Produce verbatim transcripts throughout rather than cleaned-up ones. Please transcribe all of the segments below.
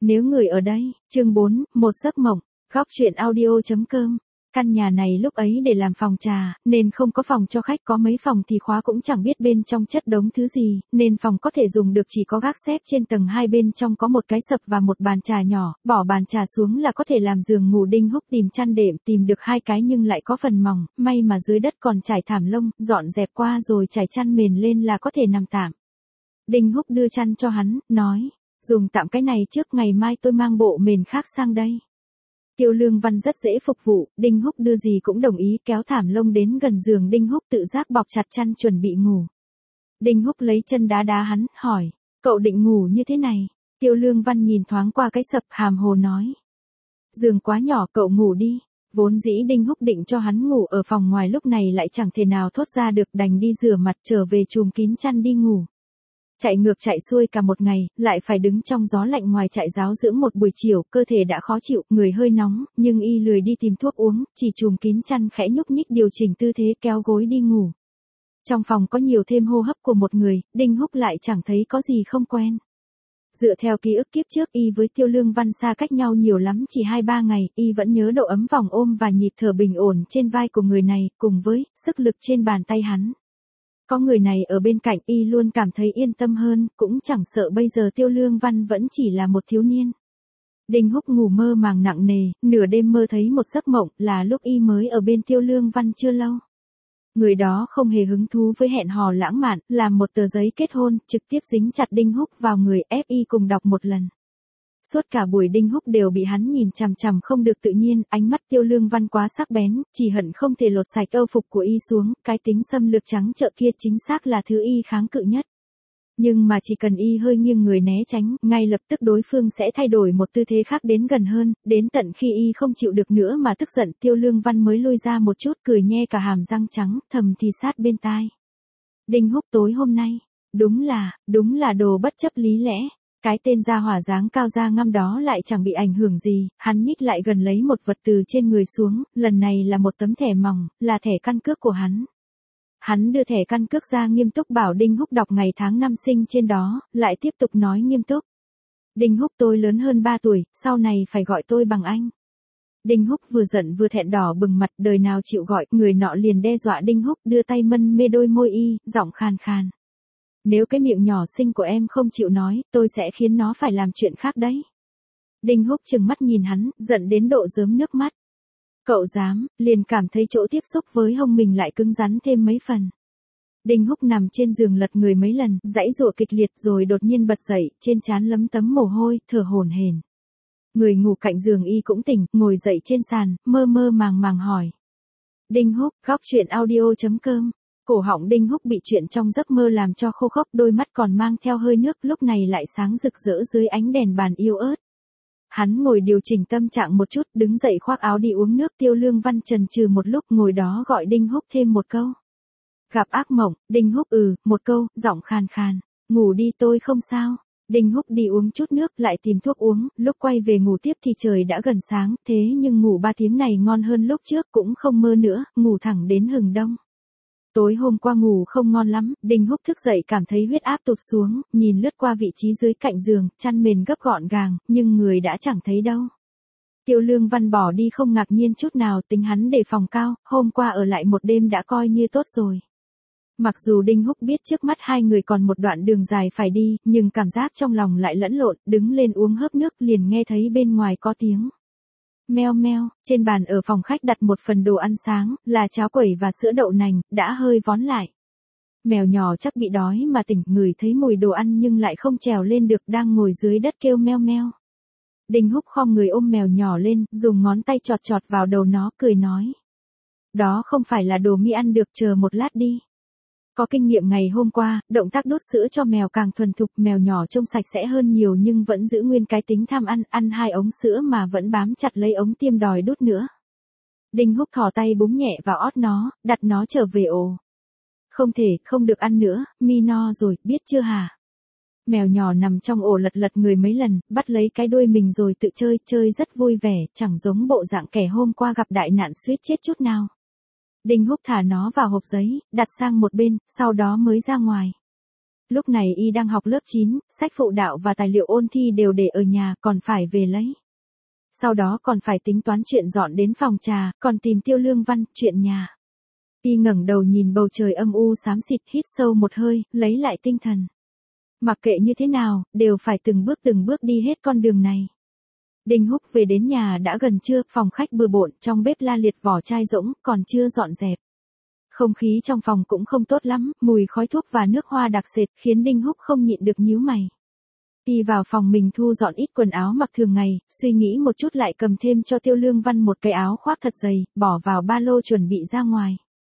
Nếu người ở đây, chương bốn, một giấc mộng, góc truyện audio.com. Căn nhà này lúc ấy để làm phòng trà, nên không có phòng cho khách, có mấy phòng thì khóa cũng chẳng biết bên trong chất đống thứ gì, nên phòng có thể dùng được chỉ có gác xếp trên tầng hai, bên trong có một cái sập và một bàn trà nhỏ, bỏ bàn trà xuống là có thể làm giường ngủ. Đinh Húc tìm chăn đệm, tìm được hai cái nhưng lại có phần mỏng, may mà dưới đất còn trải thảm lông, dọn dẹp qua rồi trải chăn mền lên là có thể nằm tạm. Đinh Húc đưa chăn cho hắn, nói, dùng tạm cái này trước, ngày mai tôi mang bộ mền khác sang đây. Tiêu Lương Văn rất dễ phục vụ, Đinh Húc đưa gì cũng đồng ý, kéo thảm lông đến gần giường. Đinh Húc tự giác bọc chặt chăn chuẩn bị ngủ. Đinh Húc lấy chân đá đá hắn, hỏi, cậu định ngủ như thế này? Tiêu Lương Văn nhìn thoáng qua cái sập, hàm hồ nói, giường quá nhỏ, cậu ngủ đi. Vốn dĩ Đinh Húc định cho hắn ngủ ở phòng ngoài, lúc này lại chẳng thể nào thốt ra được, đành đi rửa mặt trở về chùm kín chăn đi ngủ. Chạy ngược chạy xuôi cả một ngày, lại phải đứng trong gió lạnh ngoài trại giáo dưỡng một buổi chiều, cơ thể đã khó chịu, người hơi nóng, nhưng y lười đi tìm thuốc uống, chỉ chùm kín chăn khẽ nhúc nhích điều chỉnh tư thế kéo gối đi ngủ. Trong phòng có nhiều thêm hô hấp của một người, Đinh Húc lại chẳng thấy có gì không quen. Dựa theo ký ức kiếp trước, y với Tiêu Lương Văn xa cách nhau nhiều lắm, chỉ hai ba ngày, y vẫn nhớ độ ấm vòng ôm và nhịp thở bình ổn trên vai của người này, cùng với sức lực trên bàn tay hắn. Có người này ở bên cạnh, y luôn cảm thấy yên tâm hơn, cũng chẳng sợ bây giờ Tiêu Lương Văn vẫn chỉ là một thiếu niên. Đinh Húc ngủ mơ màng nặng nề, nửa đêm mơ thấy một giấc mộng, là lúc y mới ở bên Tiêu Lương Văn chưa lâu. Người đó không hề hứng thú với hẹn hò lãng mạn, làm một tờ giấy kết hôn, trực tiếp dính chặt Đinh Húc vào người, ép y cùng đọc một lần. Suốt cả buổi Đinh Húc đều bị hắn nhìn chằm chằm không được tự nhiên, ánh mắt Tiêu Lương Văn quá sắc bén, chỉ hận không thể lột sạch âu phục của y xuống, cái tính xâm lược trắng trợn kia chính xác là thứ y kháng cự nhất. Nhưng mà chỉ cần y hơi nghiêng người né tránh, ngay lập tức đối phương sẽ thay đổi một tư thế khác đến gần hơn, đến tận khi y không chịu được nữa mà tức giận, Tiêu Lương Văn mới lui ra một chút, cười nhe cả hàm răng trắng, thầm thì sát bên tai. Đinh Húc tối hôm nay, đúng là, đúng là đồ bất chấp lý lẽ. Cái tên gia hỏa dáng cao da ngăm đó lại chẳng bị ảnh hưởng gì, hắn nhích lại gần lấy một vật từ trên người xuống, lần này là một tấm thẻ mỏng, là thẻ căn cước của hắn. Hắn đưa thẻ căn cước ra, nghiêm túc bảo Đinh Húc đọc ngày tháng năm sinh trên đó, lại tiếp tục nói nghiêm túc. Đinh Húc, tôi lớn hơn ba tuổi, sau này phải gọi tôi bằng anh. Đinh Húc vừa giận vừa thẹn đỏ bừng mặt, đời nào chịu gọi, người nọ liền đe dọa Đinh Húc, đưa tay mân mê đôi môi y, giọng khàn khàn. Nếu cái miệng nhỏ xinh của em không chịu nói, tôi sẽ khiến nó phải làm chuyện khác đấy. Đinh Húc trừng mắt nhìn hắn, giận đến độ rớm nước mắt. Cậu dám, liền cảm thấy chỗ tiếp xúc với hông mình lại cứng rắn thêm mấy phần. Đinh Húc nằm trên giường lật người mấy lần, giãy giụa kịch liệt rồi đột nhiên bật dậy, trên trán lấm tấm mồ hôi, thở hổn hển. Người ngủ cạnh giường y cũng tỉnh, ngồi dậy trên sàn, mơ mơ màng màng hỏi. Đinh Húc, góc truyện audio.com. Cổ họng Đinh Húc bị chuyện trong giấc mơ làm cho khô khốc, đôi mắt còn mang theo hơi nước, lúc này lại sáng rực rỡ dưới ánh đèn bàn yêu ớt. Hắn ngồi điều chỉnh tâm trạng một chút, đứng dậy khoác áo đi uống nước. Tiêu Lương Văn chần chừ một lúc, ngồi đó gọi Đinh Húc thêm một câu. Gặp ác mộng, Đinh Húc ừ, một câu, giọng khàn khàn. Ngủ đi, tôi không sao. Đinh Húc đi uống chút nước, lại tìm thuốc uống, lúc quay về ngủ tiếp thì trời đã gần sáng, thế nhưng ngủ ba tiếng này ngon hơn lúc trước, cũng không mơ nữa, ngủ thẳng đến hừng đông. Tối hôm qua ngủ không ngon lắm, Đinh Húc thức dậy cảm thấy huyết áp tụt xuống, nhìn lướt qua vị trí dưới cạnh giường, chăn mền gấp gọn gàng, nhưng người đã chẳng thấy đâu. Tiêu Lương Văn bỏ đi không ngạc nhiên chút nào, tính hắn đề phòng cao, hôm qua ở lại một đêm đã coi như tốt rồi. Mặc dù Đinh Húc biết trước mắt hai người còn một đoạn đường dài phải đi, nhưng cảm giác trong lòng lại lẫn lộn, đứng lên uống hớp nước liền nghe thấy bên ngoài có tiếng. Meo meo, trên bàn ở phòng khách đặt một phần đồ ăn sáng, là cháo quẩy và sữa đậu nành, đã hơi vón lại. Mèo nhỏ chắc bị đói mà tỉnh, ngửi thấy mùi đồ ăn nhưng lại không trèo lên được, đang ngồi dưới đất kêu meo meo. Đinh Húc khom người ôm mèo nhỏ lên, dùng ngón tay chọt chọt vào đầu nó, cười nói. Đó không phải là đồ mi ăn được, chờ một lát đi. Có kinh nghiệm ngày hôm qua, động tác đút sữa cho mèo càng thuần thục, mèo nhỏ trông sạch sẽ hơn nhiều nhưng vẫn giữ nguyên cái tính tham ăn, ăn hai ống sữa mà vẫn bám chặt lấy ống tiêm đòi đút nữa. Đinh Húc thò tay búng nhẹ vào ót nó, đặt nó trở về ổ. Không thể, không được ăn nữa, mi no rồi, biết chưa hả? Mèo nhỏ nằm trong ổ lật lật người mấy lần, bắt lấy cái đuôi mình rồi tự chơi, chơi rất vui vẻ, chẳng giống bộ dạng kẻ hôm qua gặp đại nạn suýt chết chút nào. Đinh Húc thả nó vào hộp giấy, đặt sang một bên, sau đó mới ra ngoài. Lúc này y đang học lớp chín, sách phụ đạo và tài liệu ôn thi đều để ở nhà, còn phải về lấy. Sau đó còn phải tính toán chuyện dọn đến phòng trà, còn tìm Tiêu Lương Văn, chuyện nhà. Y ngẩng đầu nhìn bầu trời âm u xám xịt, hít sâu một hơi, lấy lại tinh thần. Mặc kệ như thế nào, đều phải từng bước từng bước đi hết con đường này. Đinh Húc về đến nhà đã gần trưa, phòng khách bừa bộn, trong bếp la liệt vỏ chai rỗng, còn chưa dọn dẹp. Không khí trong phòng cũng không tốt lắm, mùi khói thuốc và nước hoa đặc sệt khiến Đinh Húc không nhịn được nhíu mày. Y vào phòng mình thu dọn ít quần áo mặc thường ngày, suy nghĩ một chút lại cầm thêm cho Tiêu Lương Văn một cái áo khoác thật dày, bỏ vào ba lô chuẩn bị ra ngoài.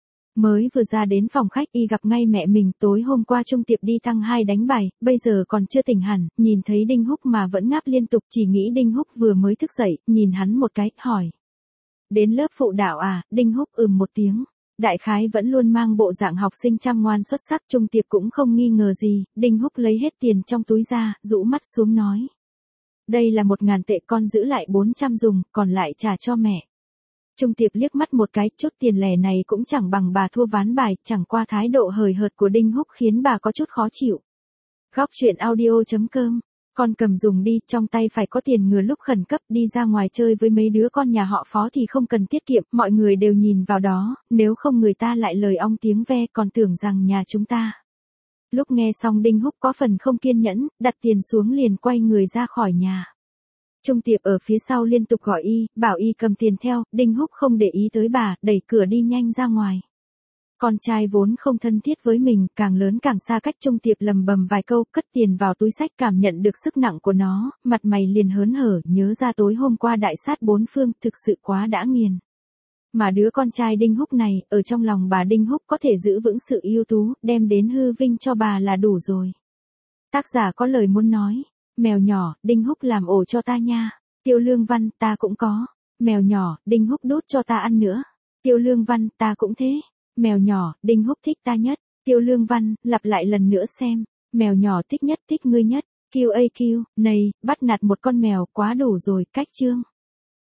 Mới vừa ra đến phòng khách y gặp ngay mẹ mình, tối hôm qua Trung Tiệp đi tăng hai đánh bài, bây giờ còn chưa tỉnh hẳn, nhìn thấy Đinh Húc mà vẫn ngáp liên tục, chỉ nghĩ Đinh Húc vừa mới thức dậy, nhìn hắn một cái, hỏi. Đến lớp phụ đạo à? Đinh Húc ừm một tiếng. Đại khái vẫn luôn mang bộ dạng học sinh chăm ngoan xuất sắc, Trung Tiệp cũng không nghi ngờ gì, Đinh Húc lấy hết tiền trong túi ra, rũ mắt xuống nói. Đây là một ngàn tệ, con giữ lại bốn trăm dùng, còn lại trả cho mẹ. Trung Tiệp liếc mắt một cái, chút tiền lẻ này cũng chẳng bằng bà thua ván bài, chẳng qua thái độ hời hợt của Đinh Húc khiến bà có chút khó chịu. Góc truyện audio chấm com, con cầm dùng đi, trong tay phải có tiền ngừa lúc khẩn cấp, đi ra ngoài chơi với mấy đứa con nhà họ Phó thì không cần tiết kiệm, mọi người đều nhìn vào đó, nếu không người ta lại lời ong tiếng ve còn tưởng rằng nhà chúng ta. Lúc nghe xong Đinh Húc có phần không kiên nhẫn, đặt tiền xuống liền quay người ra khỏi nhà. Trung Tiệp ở phía sau liên tục gọi y, bảo y cầm tiền theo, Đinh Húc không để ý tới bà, đẩy cửa đi nhanh ra ngoài. Con trai vốn không thân thiết với mình, càng lớn càng xa cách, Trung Tiệp lầm bầm vài câu, cất tiền vào túi xách, cảm nhận được sức nặng của nó, mặt mày liền hớn hở, nhớ ra tối hôm qua đại sát bốn phương, thực sự quá đã nghiền. Mà đứa con trai Đinh Húc này, ở trong lòng bà Đinh Húc có thể giữ vững sự ưu tú, đem đến hư vinh cho bà là đủ rồi. Tác giả có lời muốn nói. Mèo nhỏ, Đinh Húc làm ổ cho ta nha. Tiêu Lương Văn, ta cũng có. Mèo nhỏ, Đinh Húc đút cho ta ăn nữa. Tiêu Lương Văn, ta cũng thế. Mèo nhỏ, Đinh Húc thích ta nhất. Tiêu Lương Văn, lặp lại lần nữa xem. Mèo nhỏ thích nhất, thích ngươi nhất. Q A Q, này, bắt nạt một con mèo quá đủ rồi, cách chương.